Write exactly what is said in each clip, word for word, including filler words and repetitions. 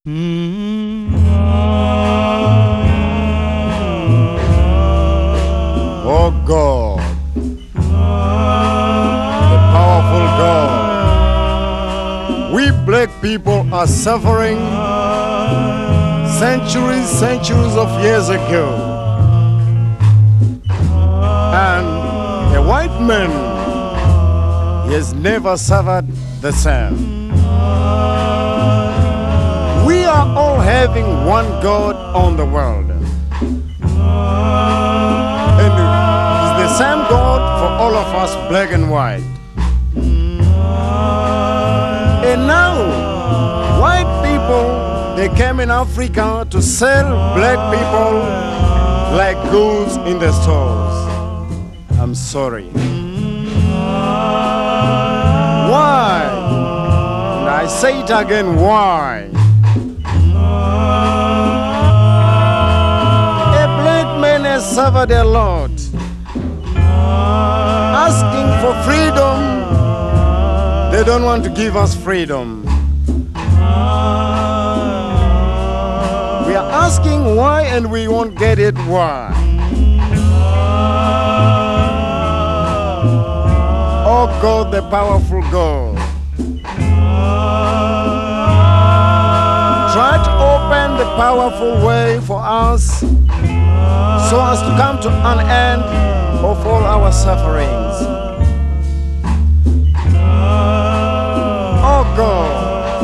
Mm. Oh God, the powerful God. We black people are suffering centuries, centuries of years ago. And a white man, he has never suffered the same. We are all having one God on the world. And it's the same God for all of us, black and white. And now, white people, they came in Africa to sell black people like goods in the stores. I'm sorry. Why? And I say it again, why? A black man has suffered a lot, asking for freedom. They don't want to give us freedom. We are asking why, and we won't get it why. Oh God, the powerful God. Try to open the powerful way for us so as to come to an end of all our sufferings. Oh God.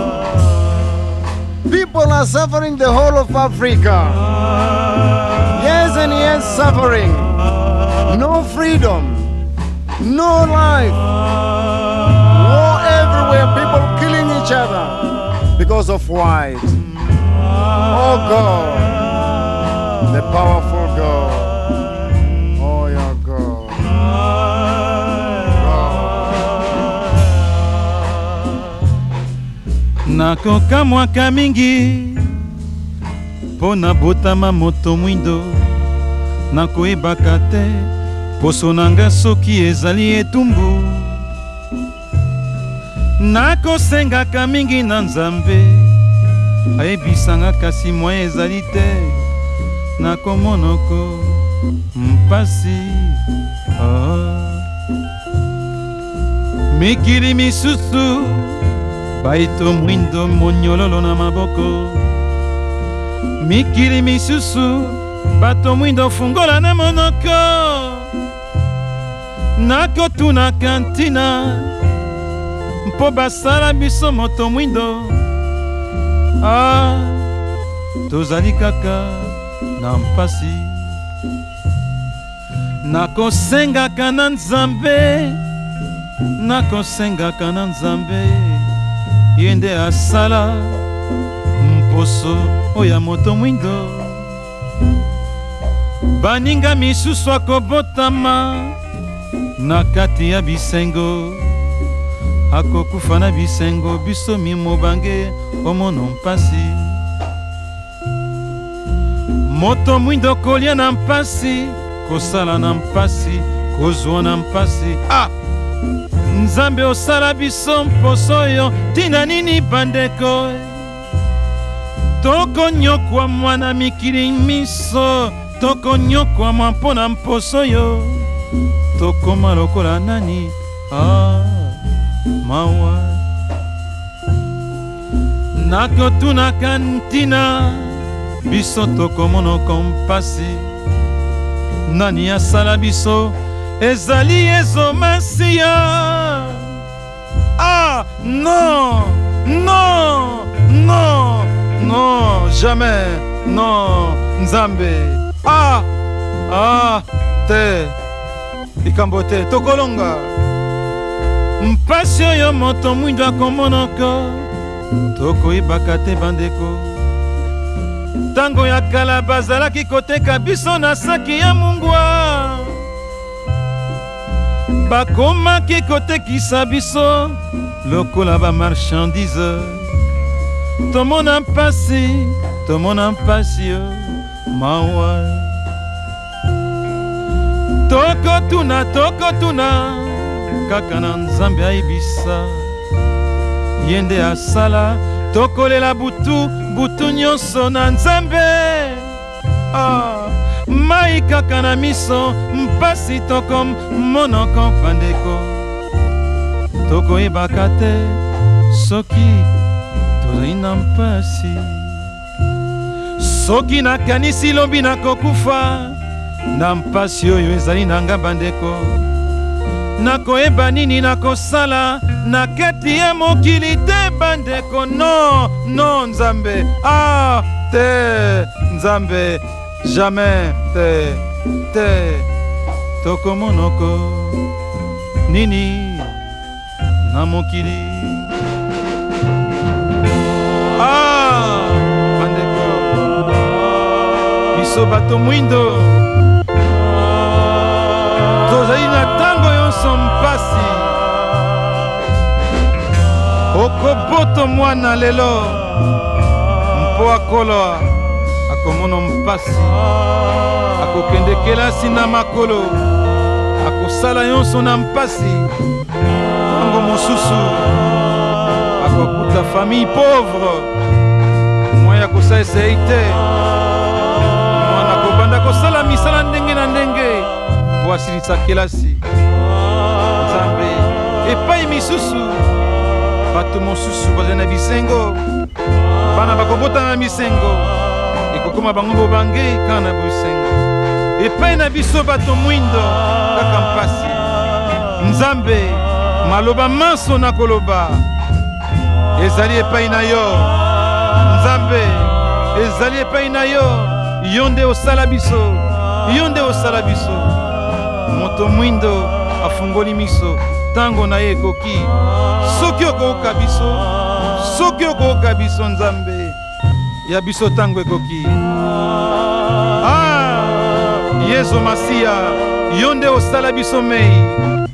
People are suffering the whole of Africa. Years and years suffering. No freedom. No life. War everywhere. People killing each other because of white. Oh God. The powerful God. Oh yeah, God. God. Nakoka mwaka mingi pona botama moto mwindo nakoyebaka te poso nanga soki ezali etumbu nakosengaka mingi na Nzambe ayebisanga kasi mwa ezali te nakomonoko mpasi oh. Mikili misusu baito mwindo monyololo na maboko mikili misusu bato mwindo fungola na monoko nakotuna kantina mpo basala biso moto mwindo ah, tozali kaka na mpasi nakosengaka na Nzambe nakosengaka na Nzambe ye nde asala mposo oya moto mwindo baninga misusu akobotama na kati ya bisengo akokufa na bisengo biso mimobange omono mpasi moto mwindo kolia na mpasi kosala na mpasi kozwa na mpasi ah! Nzambe osala biso mposo oyo tina nini bandeko tokonyokwa mwana mikili miso tokonyokwa mwa mpona mposo oyo tokoma lokola nani ah, mawa nakotunaka ntina biso tokomonoko mpasi nani asala biso ezali ezomasiya ah non non non non jamais non Nzambe ah ah te likambo te tokolonga mpasi oyo moto mwindo akomonoko tokoyebaka te bandeko ntango ya kala bazalaki koteka biso na saki ya mungwa bakomaki kotekisa biso lokola ba marchandise tomona mpasi tomona mpasi yo mawa tokotuna tokotuna kaka na Nzambe ayebisa ye nde asala tokolela butu butu nyonso na Nzambe. Ah, mai kaka na miso mpasi tokom monoko bandeko. Tokoyebaka te soki tozali na mpasi, soki nakanisi lobi nakokufa na mpasi oyo ezali na nga bandeko. Nakoyeba nini nakosala na kati ya mokili te bandeko. No, no Nzambe, ah te Nzambe, jamais te, te. Tokomonoko nini na mokili. Ah bandeko, biso bato mwindo tozali na tango yonso mpasi. Okoboto mwana lelo mpo akolo akomono mpasi, akokende kelasi na makolo, akosala yonso na mpasi. Tango mosusu akokuta famille pauvre, moya kosala esei te, mwana kobanda kosala misala ndenge na ndenge po asilisa kelasi. Nzambe epai misusu bato mosusu bazali na bisengo, bana bakobota na misengo, ekokoma bango bobange kaka na bisengo. Epai na biso bato mwindo kaka mpasi. Nzambe maloba manso na koloba ezali epai na yo. Nzambe ezali epai na yo. Yo nde osala biso, yo nde osala biso. Moto mwindo afungoli miso, tango na ye ekoki. Soki okoyoka biso, soki okoyoka biso Nzambe ya biso tango ekoki. Ah Yesu Masiya, yo nde osala biso mei.